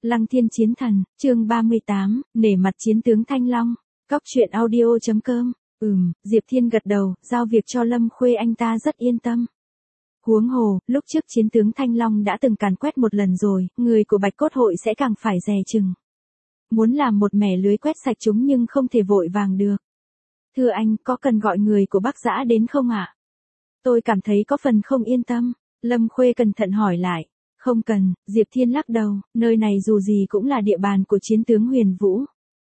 Lăng Thiên Chiến Thần, chương 38, nể mặt chiến tướng Thanh Long. Cóc truyện audio.com. Diệp Thiên gật đầu, giao việc cho Lâm Khuê anh ta rất yên tâm. Huống hồ, lúc trước chiến tướng Thanh Long đã từng càn quét một lần rồi, người của Bạch Cốt hội sẽ càng phải dè chừng. Muốn làm một mẻ lưới quét sạch chúng nhưng không thể vội vàng được. Thưa anh, có cần gọi người của Bắc Giã đến không ạ? Tôi cảm thấy có phần không yên tâm. Lâm Khuê cẩn thận hỏi lại. Không cần, Diệp Thiên lắc đầu, nơi này dù gì cũng là địa bàn của chiến tướng Huyền Vũ.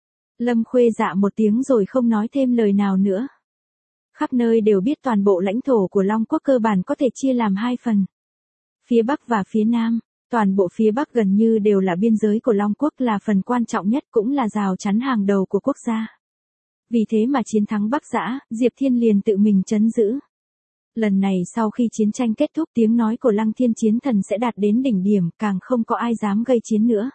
Lâm Khuê dạ một tiếng rồi không nói thêm lời nào nữa. Khắp nơi đều biết toàn bộ lãnh thổ của Long Quốc cơ bản có thể chia làm hai phần. Phía Bắc và phía Nam, toàn bộ phía Bắc gần như đều là biên giới của Long Quốc, là phần quan trọng nhất cũng là rào chắn hàng đầu của quốc gia. Vì thế mà chiến thắng Bắc Giã, Diệp Thiên liền tự mình trấn giữ. Lần này sau khi chiến tranh kết thúc, tiếng nói của Lăng Thiên Chiến Thần sẽ đạt đến đỉnh điểm, càng không có ai dám gây chiến nữa.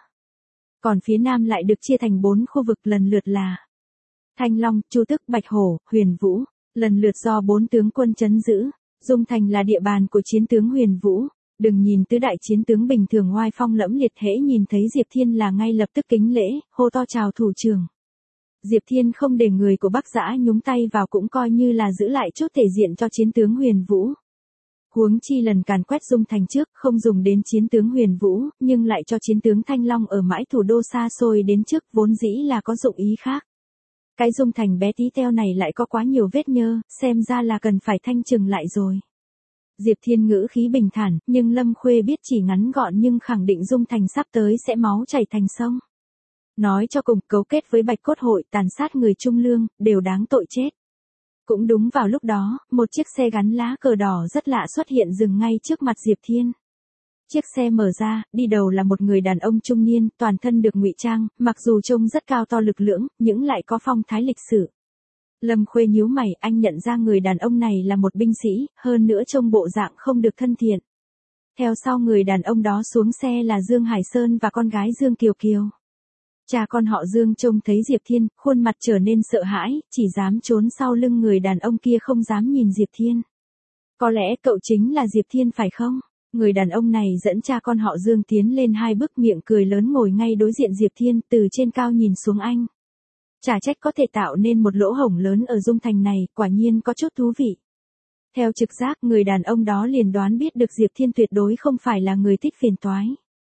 Còn phía Nam lại được chia thành 4 khu vực lần lượt là Thanh Long, Chu Tức, Bạch Hổ, Huyền Vũ, lần lượt do 4 tướng quân trấn giữ. Dung Thành là địa bàn của chiến tướng Huyền Vũ. Đừng nhìn tứ đại chiến tướng bình thường oai phong lẫm liệt, hễ nhìn thấy Diệp Thiên là ngay lập tức kính lễ, hô to chào thủ trưởng. Diệp Thiên không để người của Bắc Giã nhúng tay vào cũng coi như là giữ lại chút thể diện cho chiến tướng Huyền Vũ. Huống chi lần càn quét Dung Thành trước không dùng đến chiến tướng Huyền Vũ, nhưng lại cho chiến tướng Thanh Long ở mãi thủ đô xa xôi đến trước, vốn dĩ là có dụng ý khác. Cái Dung Thành bé tí teo này lại có quá nhiều vết nhơ, xem ra là cần phải thanh trừng lại rồi. Diệp Thiên ngữ khí bình thản, nhưng Lâm Khuê biết chỉ ngắn gọn nhưng khẳng định Dung Thành sắp tới sẽ máu chảy thành sông. Nói cho cùng, cấu kết với Bạch Cốt hội, tàn sát người trung lương, đều đáng tội chết. Cũng đúng vào lúc đó, một chiếc xe gắn lá cờ đỏ rất lạ xuất hiện dừng ngay trước mặt Diệp Thiên. Chiếc xe mở ra, đi đầu là một người đàn ông trung niên, toàn thân được ngụy trang, mặc dù trông rất cao to lực lưỡng, nhưng lại có phong thái lịch sự. Lâm Khuê nhíu mày, anh nhận ra người đàn ông này là một binh sĩ, hơn nữa trông bộ dạng không được thân thiện. Theo sau người đàn ông đó xuống xe là Dương Hải Sơn và con gái Dương Kiều Kiều. Cha con họ Dương trông thấy Diệp Thiên, khuôn mặt trở nên sợ hãi, chỉ dám trốn sau lưng người đàn ông kia, không dám nhìn Diệp Thiên. Có lẽ cậu chính là Diệp Thiên phải không? Người đàn ông này dẫn cha con họ Dương tiến lên 2 bước, miệng cười lớn, ngồi ngay đối diện Diệp Thiên, từ trên cao nhìn xuống anh. Chả trách có thể tạo nên một lỗ hổng lớn ở Dung Thành này, quả nhiên có chút thú vị. Theo trực giác, người đàn ông đó liền đoán biết được Diệp Thiên tuyệt đối không phải là người thích phiền toái.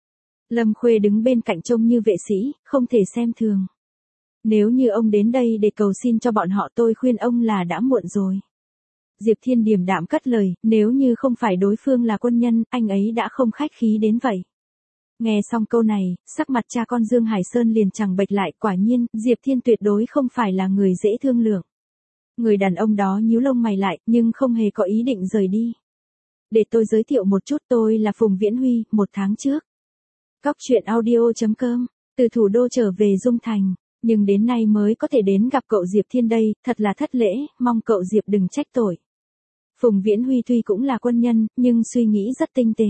Lâm Khuê đứng bên cạnh trông như vệ sĩ, không thể xem thường. Nếu như ông đến đây để cầu xin cho bọn họ, tôi khuyên ông là đã muộn rồi. Diệp Thiên điềm đạm cất lời, nếu như không phải đối phương là quân nhân, anh ấy đã không khách khí đến vậy. Nghe xong câu này, sắc mặt cha con Dương Hải Sơn liền chẳng bệch lại, quả nhiên, Diệp Thiên tuyệt đối không phải là người dễ thương lượng. Người đàn ông đó nhíu lông mày lại, nhưng không hề có ý định rời đi. Để tôi giới thiệu một chút, tôi là Phùng Viễn Huy, 1 tháng trước. Cóc truyện audio.com, từ thủ đô trở về Dung Thành, nhưng đến nay mới có thể đến gặp cậu Diệp Thiên đây, thật là thất lễ, mong cậu Diệp đừng trách tội. Phùng Viễn Huy tuy cũng là quân nhân, nhưng suy nghĩ rất tinh tế.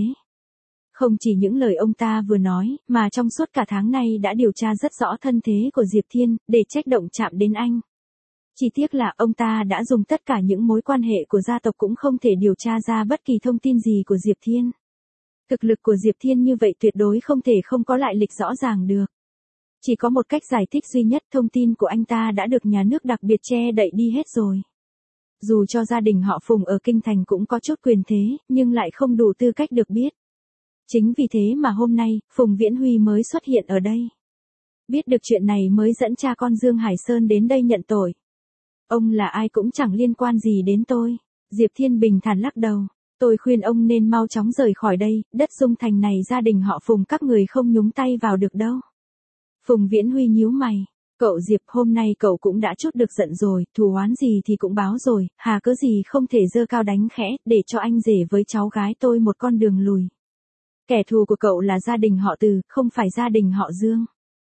Không chỉ những lời ông ta vừa nói, mà trong suốt cả tháng nay đã điều tra rất rõ thân thế của Diệp Thiên, để trách động chạm đến anh. Chỉ tiếc là ông ta đã dùng tất cả những mối quan hệ của gia tộc cũng không thể điều tra ra bất kỳ thông tin gì của Diệp Thiên. Thực lực của Diệp Thiên như vậy tuyệt đối không thể không có lại lịch rõ ràng được. Chỉ có một cách giải thích duy nhất, thông tin của anh ta đã được nhà nước đặc biệt che đậy đi hết rồi. Dù cho gia đình họ Phùng ở Kinh Thành cũng có chút quyền thế, nhưng lại không đủ tư cách được biết. Chính vì thế mà hôm nay, Phùng Viễn Huy mới xuất hiện ở đây. Biết được chuyện này mới dẫn cha con Dương Hải Sơn đến đây nhận tội. Ông là ai cũng chẳng liên quan gì đến tôi. Diệp Thiên bình thản lắc đầu. Tôi khuyên ông nên mau chóng rời khỏi đây, đất Dung Thành này gia đình họ Phùng các người không nhúng tay vào được đâu. Phùng Viễn Huy nhíu mày. Cậu Diệp, hôm nay cậu cũng đã chút được giận rồi, thù oán gì thì cũng báo rồi, hà cớ gì không thể giơ cao đánh khẽ, để cho anh rể với cháu gái tôi một con đường lùi. Kẻ thù của cậu là gia đình họ Từ, không phải gia đình họ Dương.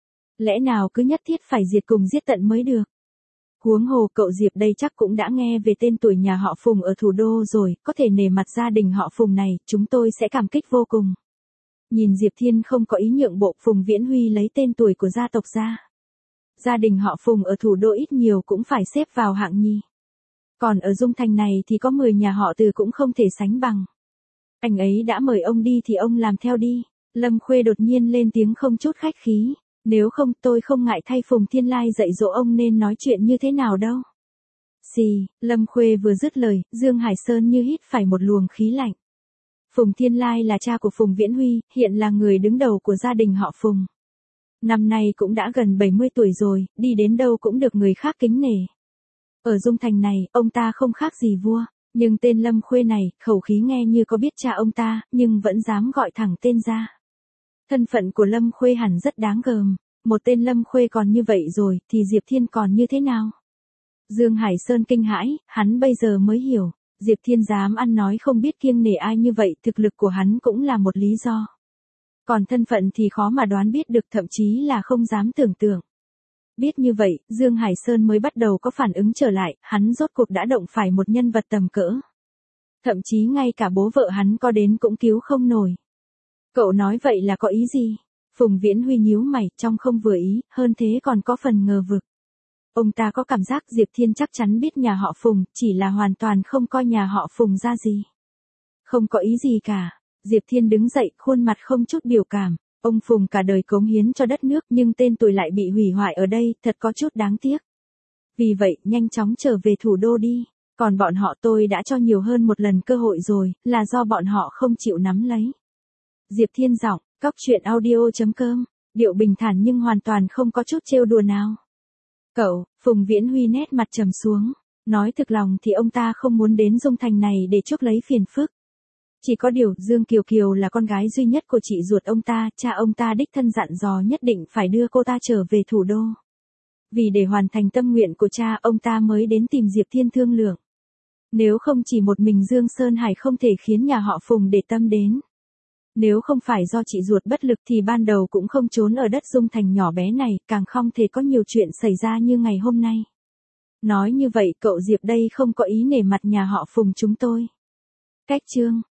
Lẽ nào cứ nhất thiết phải diệt cùng giết tận mới được? Huống hồ cậu Diệp đây chắc cũng đã nghe về tên tuổi nhà họ Phùng ở thủ đô rồi, có thể nể mặt gia đình họ Phùng này, chúng tôi sẽ cảm kích vô cùng. Nhìn Diệp Thiên không có ý nhượng bộ, Phùng Viễn Huy lấy tên tuổi của gia tộc ra. Gia đình họ Phùng ở thủ đô ít nhiều cũng phải xếp vào hạng nhì. Còn ở Dung Thành này thì có 10 nhà họ Từ cũng không thể sánh bằng. Anh ấy đã mời ông đi thì ông làm theo đi. Lâm Khuê đột nhiên lên tiếng không chút khách khí. Nếu không tôi không ngại thay Phùng Thiên Lai dạy dỗ ông nên nói chuyện như thế nào đâu. Xì, Lâm Khuê vừa dứt lời, Dương Hải Sơn như hít phải một luồng khí lạnh. Phùng Thiên Lai là cha của Phùng Viễn Huy, hiện là người đứng đầu của gia đình họ Phùng. Năm nay cũng đã gần 70 tuổi rồi, đi đến đâu cũng được người khác kính nể. Ở Dung Thành này, ông ta không khác gì vua, nhưng tên Lâm Khuê này, khẩu khí nghe như có biết cha ông ta, nhưng vẫn dám gọi thẳng tên ra. Thân phận của Lâm Khuê hẳn rất đáng gờm, một tên Lâm Khuê còn như vậy rồi, thì Diệp Thiên còn như thế nào? Dương Hải Sơn kinh hãi, hắn bây giờ mới hiểu, Diệp Thiên dám ăn nói không biết kiêng nể ai như vậy, thực lực của hắn cũng là một lý do. Còn thân phận thì khó mà đoán biết được, thậm chí là không dám tưởng tượng. Biết như vậy, Dương Hải Sơn mới bắt đầu có phản ứng trở lại, hắn rốt cuộc đã động phải một nhân vật tầm cỡ. Thậm chí ngay cả bố vợ hắn có đến cũng cứu không nổi. Cậu nói vậy là có ý gì? Phùng Viễn Huy nhíu mày, trong không vừa ý, hơn thế còn có phần ngờ vực. Ông ta có cảm giác Diệp Thiên chắc chắn biết nhà họ Phùng, chỉ là hoàn toàn không coi nhà họ Phùng ra gì. Không có ý gì cả. Diệp Thiên đứng dậy, khuôn mặt không chút biểu cảm. Ông Phùng cả đời cống hiến cho đất nước nhưng tên tuổi lại bị hủy hoại ở đây, thật có chút đáng tiếc. Vì vậy, nhanh chóng trở về thủ đô đi. Còn bọn họ tôi đã cho nhiều hơn một lần cơ hội rồi, là do bọn họ không chịu nắm lấy. Diệp Thiên giọng, cóc truyện audio.com, điệu bình thản nhưng hoàn toàn không có chút trêu đùa nào. Cậu, Phùng Viễn Huy nét mặt trầm xuống. Nói thực lòng thì ông ta không muốn đến Dung Thành này để chuốc lấy phiền phức. Chỉ có điều Dương Kiều Kiều là con gái duy nhất của chị ruột ông ta, cha ông ta đích thân dặn dò nhất định phải đưa cô ta trở về thủ đô. Vì để hoàn thành tâm nguyện của cha ông ta mới đến tìm Diệp Thiên thương lượng. Nếu không chỉ một mình Dương Sơn Hải không thể khiến nhà họ Phùng để tâm đến. Nếu không phải do chị ruột bất lực thì ban đầu cũng không trốn ở đất Dung Thành nhỏ bé này, càng không thể có nhiều chuyện xảy ra như ngày hôm nay. Nói như vậy cậu Diệp đây không có ý nể mặt nhà họ Phùng chúng tôi. Cách chương